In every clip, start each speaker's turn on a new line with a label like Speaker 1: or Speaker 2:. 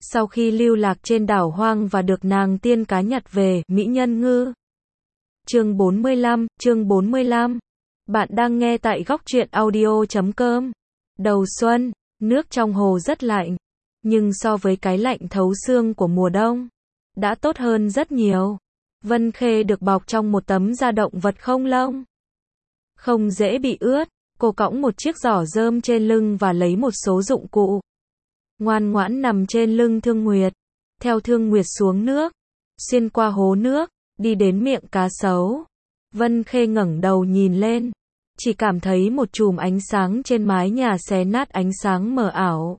Speaker 1: Sau khi lưu lạc trên đảo hoang và được nàng tiên cá nhặt về, mỹ nhân ngư. Chương 45. Bạn đang nghe tại góc truyện audio.com. Đầu xuân, nước trong hồ rất lạnh, nhưng so với cái lạnh thấu xương của mùa đông, đã tốt hơn rất nhiều. Vân Khê được bọc trong một tấm da động vật không lông, không dễ bị ướt. Cô cõng một chiếc giỏ rơm trên lưng và lấy một số dụng cụ. Ngoan ngoãn nằm trên lưng Thương Nguyệt, theo Thương Nguyệt xuống nước, xuyên qua hố nước, đi đến miệng cá sấu. Vân Khê ngẩng đầu nhìn lên, chỉ cảm thấy một chùm ánh sáng trên mái nhà xé nát ánh sáng mờ ảo.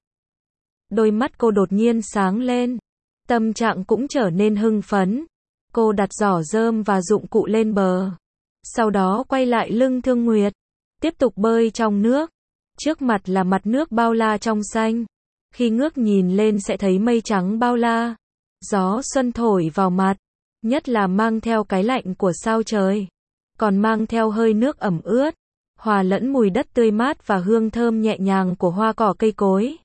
Speaker 1: Đôi mắt cô đột nhiên sáng lên, tâm trạng cũng trở nên hưng phấn. Cô đặt giỏ rơm và dụng cụ lên bờ, sau đó quay lại lưng Thương Nguyệt, tiếp tục bơi trong nước. Trước mặt là mặt nước bao la trong xanh. Khi ngước nhìn lên sẽ thấy mây trắng bao la. Gió xuân thổi vào mặt, nhất là mang theo cái lạnh của sao trời, còn mang theo hơi nước ẩm ướt, hòa lẫn mùi đất tươi mát và hương thơm nhẹ nhàng của hoa cỏ cây cối.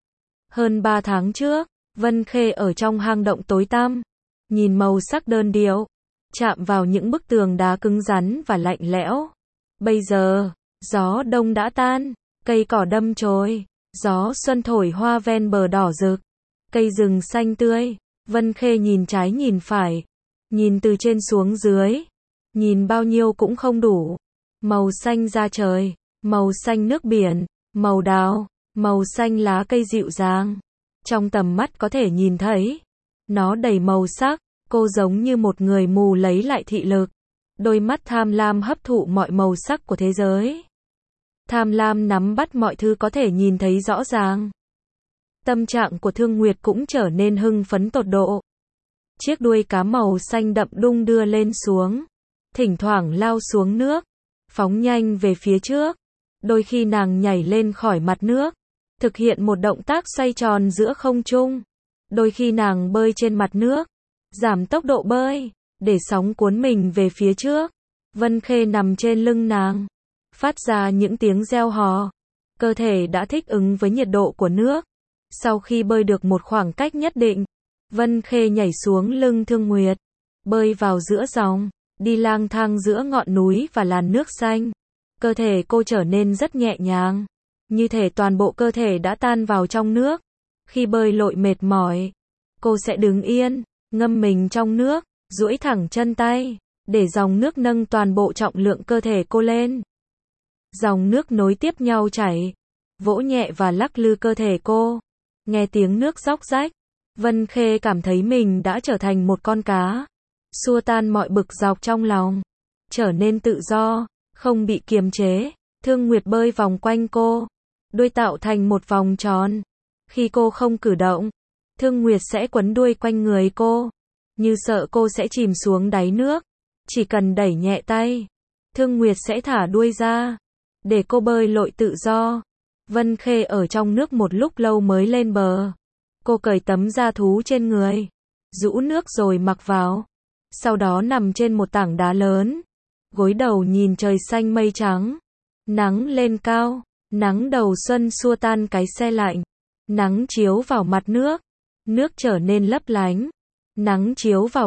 Speaker 1: Hơn 3 tháng trước, Vân Khê ở trong hang động tối tăm, nhìn màu sắc đơn điệu, chạm vào những bức tường đá cứng rắn và lạnh lẽo. Bây giờ, gió đông đã tan, cây cỏ đâm chồi, gió xuân thổi hoa ven bờ đỏ rực, cây rừng xanh tươi. Vân Khê nhìn trái nhìn phải, nhìn từ trên xuống dưới, nhìn bao nhiêu cũng không đủ. Màu xanh da trời, màu xanh nước biển, màu đào, màu xanh lá cây dịu dàng, trong tầm mắt có thể nhìn thấy. Nó đầy màu sắc, cô giống như một người mù lấy lại thị lực. Đôi mắt tham lam hấp thụ mọi màu sắc của thế giới. Tham lam nắm bắt mọi thứ có thể nhìn thấy rõ ràng. Tâm trạng của Thương Nguyệt cũng trở nên hưng phấn tột độ. Chiếc đuôi cá màu xanh đậm đung đưa lên xuống, thỉnh thoảng lao xuống nước, phóng nhanh về phía trước. Đôi khi nàng nhảy lên khỏi mặt nước, thực hiện một động tác xoay tròn giữa không trung. Đôi khi nàng bơi trên mặt nước, giảm tốc độ bơi, để sóng cuốn mình về phía trước. Vân Khê nằm trên lưng nàng, phát ra những tiếng reo hò. Cơ thể đã thích ứng với nhiệt độ của nước. Sau khi bơi được một khoảng cách nhất định, Vân Khê nhảy xuống lưng Thương Nguyệt, bơi vào giữa dòng, đi lang thang giữa ngọn núi và làn nước xanh. Cơ thể cô trở nên rất nhẹ nhàng, như thể toàn bộ cơ thể đã tan vào trong nước. Khi bơi lội mệt mỏi, cô sẽ đứng yên, ngâm mình trong nước, duỗi thẳng chân tay, để dòng nước nâng toàn bộ trọng lượng cơ thể cô lên. Dòng nước nối tiếp nhau chảy, vỗ nhẹ và lắc lư cơ thể cô. Nghe tiếng nước róc rách, Vân Khê cảm thấy mình đã trở thành một con cá, xua tan mọi bực dọc trong lòng, trở nên tự do, không bị kiềm chế. Thương Nguyệt bơi vòng quanh cô, đuôi tạo thành một vòng tròn. Khi cô không cử động, Thương Nguyệt sẽ quấn đuôi quanh người cô, như sợ cô sẽ chìm xuống đáy nước. Chỉ cần đẩy nhẹ tay, Thương Nguyệt sẽ thả đuôi ra, để cô bơi lội tự do. Vân Khê ở trong nước một lúc lâu mới lên bờ. Cô cởi tấm da thú trên người, rũ nước rồi mặc vào. Sau đó nằm trên một tảng đá lớn, gối đầu nhìn trời xanh mây trắng. Nắng lên cao, nắng đầu xuân xua tan cái se lạnh. Nắng chiếu vào mặt nước, nước trở nên lấp lánh. Nắng chiếu vào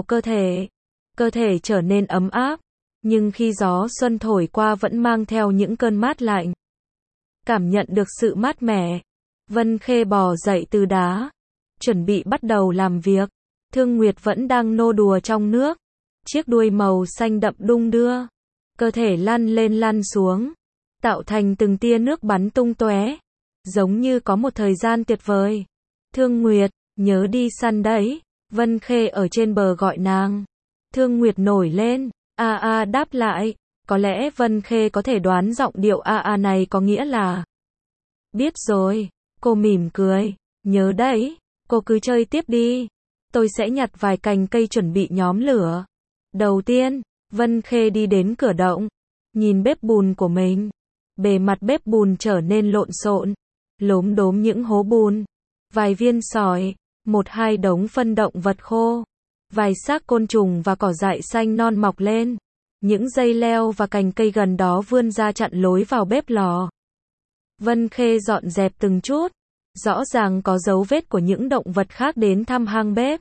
Speaker 1: cơ thể trở nên ấm áp. Nhưng khi gió xuân thổi qua vẫn mang theo những cơn mát lạnh. Cảm nhận được sự mát mẻ, Vân Khê bò dậy từ đá, chuẩn bị bắt đầu làm việc. Thương Nguyệt vẫn đang nô đùa trong nước, chiếc đuôi màu xanh đậm đung đưa, cơ thể lăn lên lăn xuống, tạo thành từng tia nước bắn tung tóe, giống như có một thời gian tuyệt vời. Thương Nguyệt, nhớ đi săn đấy. Vân Khê ở trên bờ gọi nàng. Thương Nguyệt nổi lên, đáp lại. Có lẽ Vân Khê có thể đoán giọng điệu này có nghĩa là biết rồi. Cô mỉm cười, nhớ đấy, cô cứ chơi tiếp đi. Tôi sẽ nhặt vài cành cây chuẩn bị nhóm lửa. Đầu tiên, Vân Khê đi đến cửa động, nhìn bếp bùn của mình. Bề mặt bếp bùn trở nên lộn xộn, lốm đốm những hố bùn, vài viên sỏi, một hai đống phân động vật khô, vài xác côn trùng và cỏ dại xanh non mọc lên. Những dây leo và cành cây gần đó vươn ra chặn lối vào bếp lò. Vân Khê dọn dẹp từng chút, Rõ ràng có dấu vết của những động vật khác đến thăm hang bếp.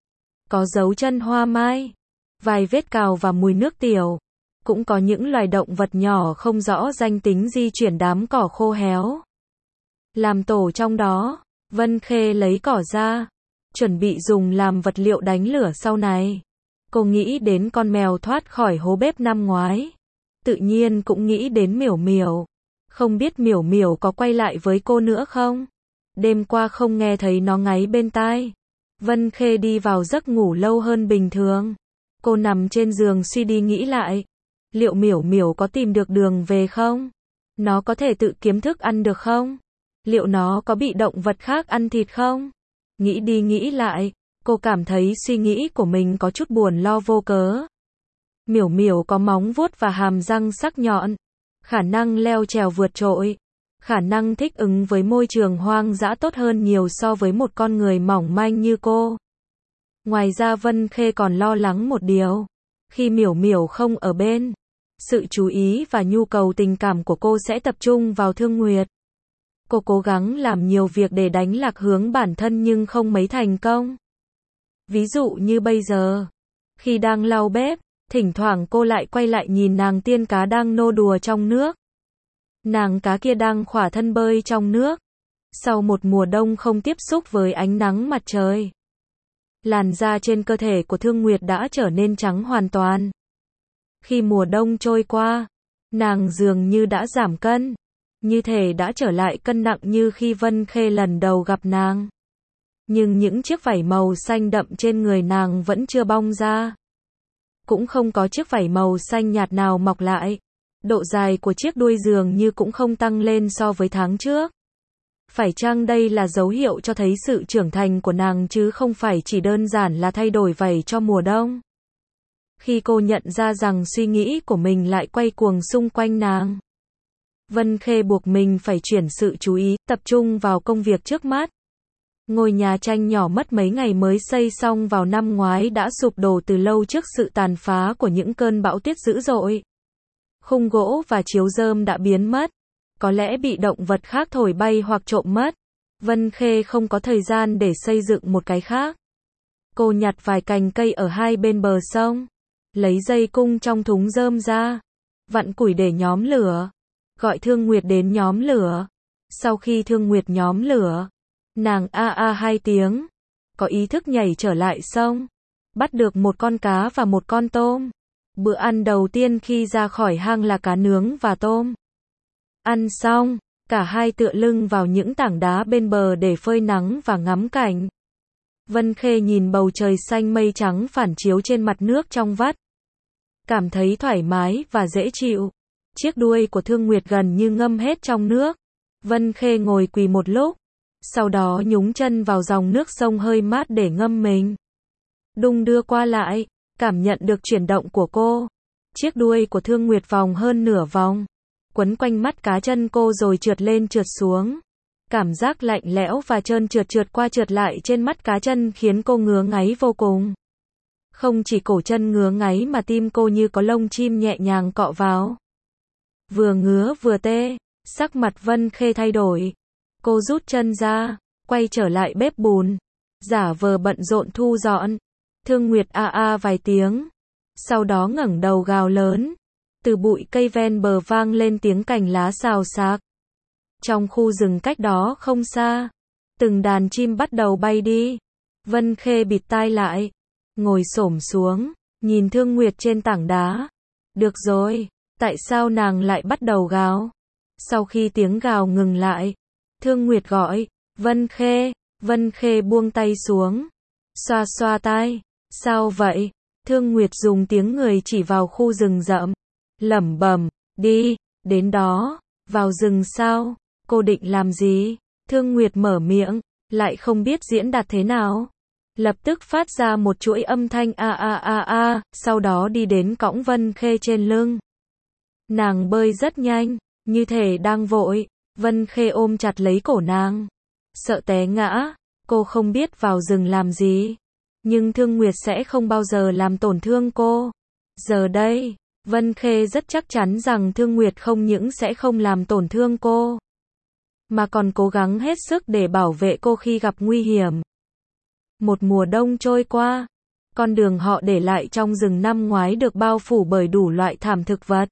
Speaker 1: Có dấu chân hoa mai, vài vết cào và mùi nước tiểu. Cũng có những loài động vật nhỏ không rõ danh tính di chuyển đám cỏ khô héo. Làm tổ trong đó, Vân Khê lấy cỏ ra, chuẩn bị dùng làm vật liệu đánh lửa sau này. Cô nghĩ đến con mèo thoát khỏi hố bếp năm ngoái. Tự nhiên cũng nghĩ đến Miểu Miểu. Không biết Miểu Miểu có quay lại với cô nữa không? Đêm qua không nghe thấy nó ngáy bên tai. Vân Khê đi vào giấc ngủ lâu hơn bình thường. Cô nằm trên giường suy đi nghĩ lại. Liệu Miểu Miểu có tìm được đường về không? Nó có thể tự kiếm thức ăn được không? Liệu nó có bị động vật khác ăn thịt không? Nghĩ đi nghĩ lại, cô cảm thấy suy nghĩ của mình có chút buồn lo vô cớ. Miểu Miểu có móng vuốt và hàm răng sắc nhọn, khả năng leo trèo vượt trội, khả năng thích ứng với môi trường hoang dã tốt hơn nhiều so với một con người mỏng manh như cô. Ngoài ra Vân Khê còn lo lắng một điều, khi Miểu Miểu không ở bên, sự chú ý và nhu cầu tình cảm của cô sẽ tập trung vào Thương Nguyệt. Cô cố gắng làm nhiều việc để đánh lạc hướng bản thân nhưng không mấy thành công. Ví dụ như bây giờ, khi đang lau bếp, thỉnh thoảng cô lại quay lại nhìn nàng tiên cá đang nô đùa trong nước. Nàng cá kia đang khỏa thân bơi trong nước. Sau một mùa đông không tiếp xúc với ánh nắng mặt trời, làn da trên cơ thể của Thương Nguyệt đã trở nên trắng hoàn toàn. Khi mùa đông trôi qua, nàng dường như đã giảm cân, như thể đã trở lại cân nặng như khi Vân Khê lần đầu gặp nàng. Nhưng những chiếc vảy màu xanh đậm trên người nàng vẫn chưa bong ra. Cũng không có chiếc vảy màu xanh nhạt nào mọc lại. Độ dài của chiếc đuôi dường như cũng không tăng lên so với tháng trước. Phải chăng đây là dấu hiệu cho thấy sự trưởng thành của nàng chứ không phải chỉ đơn giản là thay đổi vảy cho mùa đông? Khi cô nhận ra rằng suy nghĩ của mình lại quay cuồng xung quanh nàng, Vân Khê buộc mình phải chuyển sự chú ý, tập trung vào công việc trước mắt. Ngôi nhà tranh nhỏ mất mấy ngày mới xây xong vào năm ngoái đã sụp đổ từ lâu trước sự tàn phá của những cơn bão tuyết dữ dội. Khung gỗ và chiếu rơm đã biến mất, có lẽ bị động vật khác thổi bay hoặc trộm mất. Vân Khê không có thời gian để xây dựng một cái khác. Cô nhặt vài cành cây ở hai bên bờ sông, lấy dây cung trong thúng rơm ra, vặn củi để nhóm lửa, gọi Thương Nguyệt đến nhóm lửa. Sau khi Thương Nguyệt nhóm lửa, nàng a a hai tiếng, có ý thức nhảy trở lại sông, bắt được một con cá và một con tôm. Bữa ăn đầu tiên khi ra khỏi hang là cá nướng và tôm. Ăn xong, cả hai tựa lưng vào những tảng đá bên bờ để phơi nắng và ngắm cảnh. Vân Khê nhìn bầu trời xanh mây trắng phản chiếu trên mặt nước trong vắt, cảm thấy thoải mái và dễ chịu. Chiếc đuôi của Thương Nguyệt gần như ngâm hết trong nước. Vân Khê ngồi quỳ một lúc, sau đó nhúng chân vào dòng nước sông hơi mát để ngâm mình. Đung đưa qua lại, cảm nhận được chuyển động của cô. Chiếc đuôi của Thương Nguyệt vòng hơn nửa vòng, quấn quanh mắt cá chân cô rồi trượt lên trượt xuống. Cảm giác lạnh lẽo và trơn trượt trượt qua trượt lại trên mắt cá chân khiến cô ngứa ngáy vô cùng. Không chỉ cổ chân ngứa ngáy mà tim cô như có lông chim nhẹ nhàng cọ vào. Vừa ngứa vừa tê, sắc mặt Vân Khê thay đổi. Cô rút chân ra, quay trở lại bếp bùn, giả vờ bận rộn thu dọn. Thương Nguyệt a a vài tiếng, sau đó ngẩng đầu gào lớn. Từ bụi cây ven bờ vang lên tiếng cành lá xào xạc. Trong khu rừng cách đó không xa, từng đàn chim bắt đầu bay đi. Vân Khê bịt tai lại, ngồi xổm xuống, nhìn Thương Nguyệt trên tảng đá. Được rồi, tại sao nàng lại bắt đầu gào? Sau khi tiếng gào ngừng lại, Thương Nguyệt gọi, Vân Khê. Vân Khê buông tay xuống, xoa xoa tai. Sao vậy? Thương Nguyệt dùng tiếng người chỉ vào khu rừng rậm, lẩm bẩm, đi, đến đó. Vào rừng sao? Cô định làm gì? Thương Nguyệt mở miệng, lại không biết diễn đạt thế nào. Lập tức phát ra một chuỗi âm thanh a a a a, sau đó đi đến cõng Vân Khê trên lưng. Nàng bơi rất nhanh, như thể đang vội. Vân Khê ôm chặt lấy cổ nàng, sợ té ngã. Cô không biết vào rừng làm gì, nhưng Thương Nguyệt sẽ không bao giờ làm tổn thương cô. Giờ đây, Vân Khê rất chắc chắn rằng Thương Nguyệt không những sẽ không làm tổn thương cô, mà còn cố gắng hết sức để bảo vệ cô khi gặp nguy hiểm. Một mùa đông trôi qua, con đường họ để lại trong rừng năm ngoái được bao phủ bởi đủ loại thảm thực vật,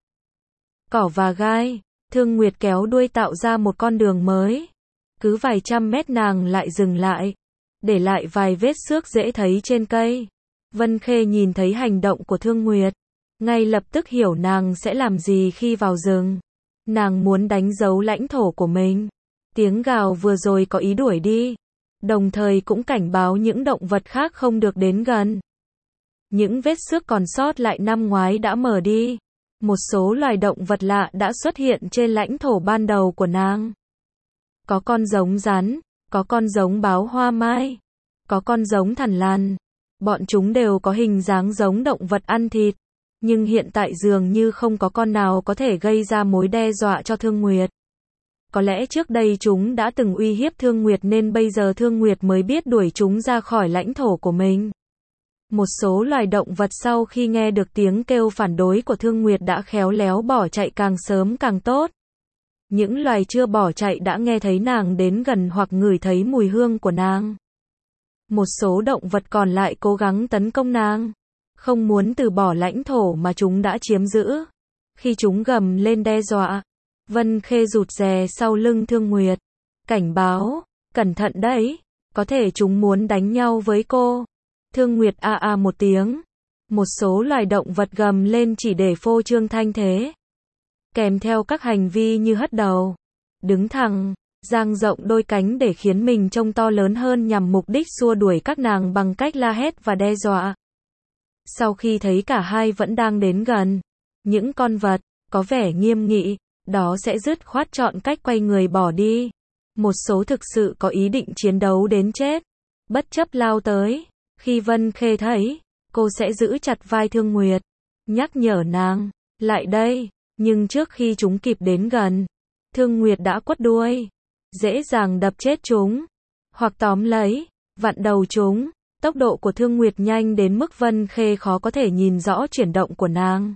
Speaker 1: cỏ và gai. Thương Nguyệt kéo đuôi tạo ra một con đường mới. Cứ vài trăm mét nàng lại dừng lại, để lại vài vết xước dễ thấy trên cây. Vân Khê nhìn thấy hành động của Thương Nguyệt, ngay lập tức hiểu nàng sẽ làm gì khi vào rừng. Nàng muốn đánh dấu lãnh thổ của mình. Tiếng gào vừa rồi có ý đuổi đi, đồng thời cũng cảnh báo những động vật khác không được đến gần. Những vết xước còn sót lại năm ngoái đã mờ đi. Một số loài động vật lạ đã xuất hiện trên lãnh thổ ban đầu của nàng. Có con giống rắn, có con giống báo hoa mai, có con giống thằn lằn. Bọn chúng đều có hình dáng giống động vật ăn thịt, nhưng hiện tại dường như không có con nào có thể gây ra mối đe dọa cho Thương Nguyệt. Có lẽ trước đây chúng đã từng uy hiếp Thương Nguyệt nên bây giờ Thương Nguyệt mới biết đuổi chúng ra khỏi lãnh thổ của mình. Một số loài động vật sau khi nghe được tiếng kêu phản đối của Thương Nguyệt đã khéo léo bỏ chạy càng sớm càng tốt. Những loài chưa bỏ chạy đã nghe thấy nàng đến gần hoặc ngửi thấy mùi hương của nàng. Một số động vật còn lại cố gắng tấn công nàng, không muốn từ bỏ lãnh thổ mà chúng đã chiếm giữ. Khi chúng gầm lên đe dọa, Vân Khê rụt rè sau lưng Thương Nguyệt, cảnh báo, cẩn thận đấy, có thể chúng muốn đánh nhau với cô. Thương Nguyệt một tiếng. Một số loài động vật gầm lên chỉ để phô trương thanh thế, kèm theo các hành vi như hất đầu, đứng thẳng, dang rộng đôi cánh để khiến mình trông to lớn hơn nhằm mục đích xua đuổi các nàng bằng cách la hét và đe dọa. Sau khi thấy cả hai vẫn đang đến gần, những con vật có vẻ nghiêm nghị, đó sẽ dứt khoát chọn cách quay người bỏ đi. Một số thực sự có ý định chiến đấu đến chết, bất chấp lao tới. Khi Vân Khê thấy, cô sẽ giữ chặt vai Thương Nguyệt, nhắc nhở nàng, lại đây, nhưng trước khi chúng kịp đến gần, Thương Nguyệt đã quất đuôi, dễ dàng đập chết chúng, hoặc tóm lấy, vặn đầu chúng. Tốc độ của Thương Nguyệt nhanh đến mức Vân Khê khó có thể nhìn rõ chuyển động của nàng.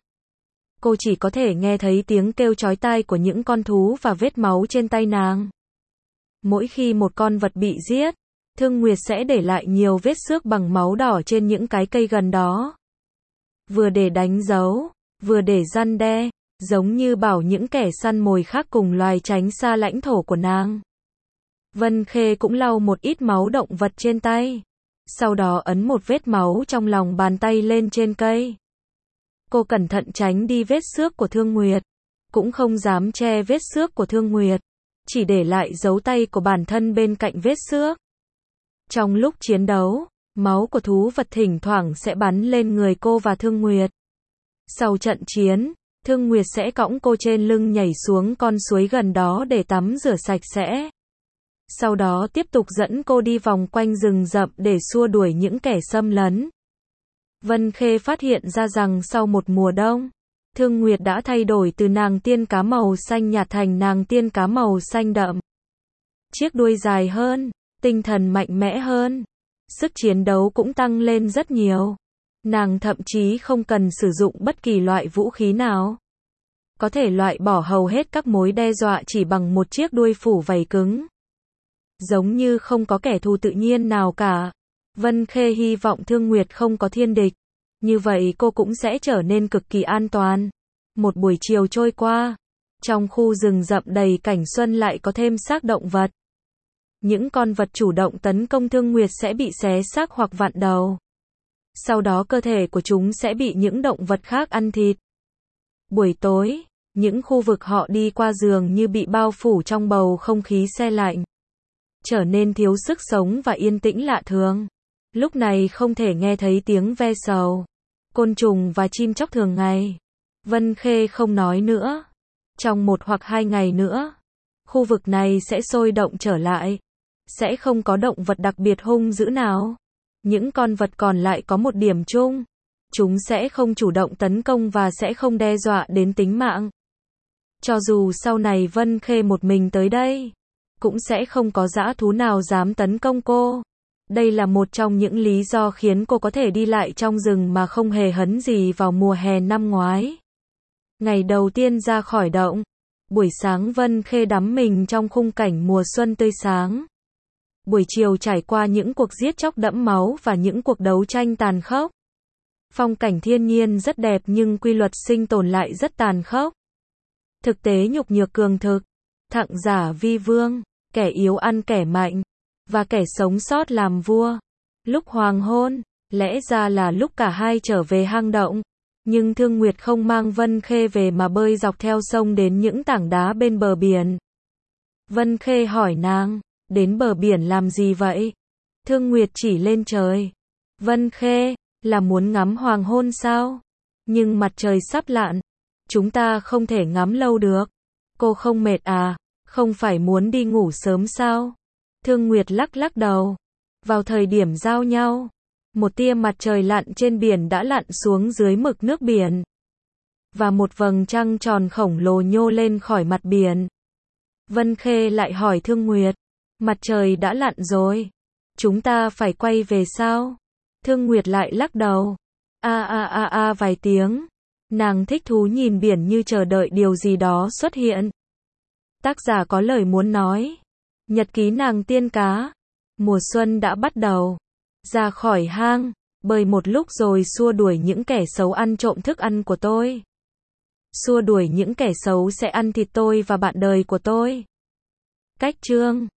Speaker 1: Cô chỉ có thể nghe thấy tiếng kêu chói tai của những con thú và vết máu trên tay nàng. Mỗi khi một con vật bị giết, Thương Nguyệt sẽ để lại nhiều vết xước bằng máu đỏ trên những cái cây gần đó. Vừa để đánh dấu, vừa để răn đe, giống như bảo những kẻ săn mồi khác cùng loài tránh xa lãnh thổ của nàng. Vân Khê cũng lau một ít máu động vật trên tay, sau đó ấn một vết máu trong lòng bàn tay lên trên cây. Cô cẩn thận tránh đi vết xước của Thương Nguyệt, cũng không dám che vết xước của Thương Nguyệt, chỉ để lại dấu tay của bản thân bên cạnh vết xước. Trong lúc chiến đấu, máu của thú vật thỉnh thoảng sẽ bắn lên người cô và Thương Nguyệt. Sau trận chiến, Thương Nguyệt sẽ cõng cô trên lưng nhảy xuống con suối gần đó để tắm rửa sạch sẽ. Sau đó tiếp tục dẫn cô đi vòng quanh rừng rậm để xua đuổi những kẻ xâm lấn. Vân Khê phát hiện ra rằng sau một mùa đông, Thương Nguyệt đã thay đổi từ nàng tiên cá màu xanh nhạt thành nàng tiên cá màu xanh đậm. Chiếc đuôi dài hơn, tinh thần mạnh mẽ hơn, sức chiến đấu cũng tăng lên rất nhiều. Nàng thậm chí không cần sử dụng bất kỳ loại vũ khí nào, có thể loại bỏ hầu hết các mối đe dọa chỉ bằng một chiếc đuôi phủ vảy cứng. Giống như không có kẻ thù tự nhiên nào cả. Vân Khê hy vọng Thương Nguyệt không có thiên địch, như vậy cô cũng sẽ trở nên cực kỳ an toàn. Một buổi chiều trôi qua, trong khu rừng rậm đầy cảnh xuân lại có thêm xác động vật. Những con vật chủ động tấn công Thương Nguyệt sẽ bị xé xác hoặc vặn đầu. Sau đó cơ thể của chúng sẽ bị những động vật khác ăn thịt. Buổi tối, những khu vực họ đi qua dường như bị bao phủ trong bầu không khí se lạnh, trở nên thiếu sức sống và yên tĩnh lạ thường. Lúc này không thể nghe thấy tiếng ve sầu, côn trùng và chim chóc thường ngày. Vân Khê không nói nữa. Trong 1 hoặc 2 ngày nữa, khu vực này sẽ sôi động trở lại. Sẽ không có động vật đặc biệt hung dữ nào. Những con vật còn lại có một điểm chung. Chúng sẽ không chủ động tấn công và sẽ không đe dọa đến tính mạng. Cho dù sau này Vân Khê một mình tới đây, cũng sẽ không có dã thú nào dám tấn công cô. Đây là một trong những lý do khiến cô có thể đi lại trong rừng mà không hề hấn gì vào mùa hè năm ngoái. Ngày đầu tiên ra khỏi động, Buổi sáng Vân Khê đắm mình trong khung cảnh mùa xuân tươi sáng. Buổi chiều trải qua những cuộc giết chóc đẫm máu và những cuộc đấu tranh tàn khốc. Phong cảnh thiên nhiên rất đẹp nhưng quy luật sinh tồn lại rất tàn khốc. Thực tế nhục nhược cường thực, thặng giả vi vương, kẻ yếu ăn kẻ mạnh, và kẻ sống sót làm vua. Lúc hoàng hôn, lẽ ra là lúc cả hai trở về hang động. Nhưng Thương Nguyệt không mang Vân Khê về mà bơi dọc theo sông đến những tảng đá bên bờ biển. Vân Khê hỏi nàng, đến bờ biển làm gì vậy? Thương Nguyệt chỉ lên trời. Vân Khê, là muốn ngắm hoàng hôn sao? Nhưng mặt trời sắp lặn, chúng ta không thể ngắm lâu được. Cô không mệt à? Không phải muốn đi ngủ sớm sao? Thương Nguyệt lắc lắc đầu. Vào thời điểm giao nhau, một tia mặt trời lặn trên biển đã lặn xuống dưới mực nước biển. Và một vầng trăng tròn khổng lồ nhô lên khỏi mặt biển. Vân Khê lại hỏi Thương Nguyệt, mặt trời đã lặn rồi, chúng ta phải quay về sao? Thương Nguyệt lại lắc đầu. Vài tiếng. Nàng thích thú nhìn biển như chờ đợi điều gì đó xuất hiện. Tác giả có lời muốn nói. Nhật ký nàng tiên cá. Mùa xuân đã bắt đầu. Ra khỏi hang, bơi một lúc rồi xua đuổi những kẻ xấu ăn trộm thức ăn của tôi. Xua đuổi những kẻ xấu sẽ ăn thịt tôi và bạn đời của tôi. Cách chương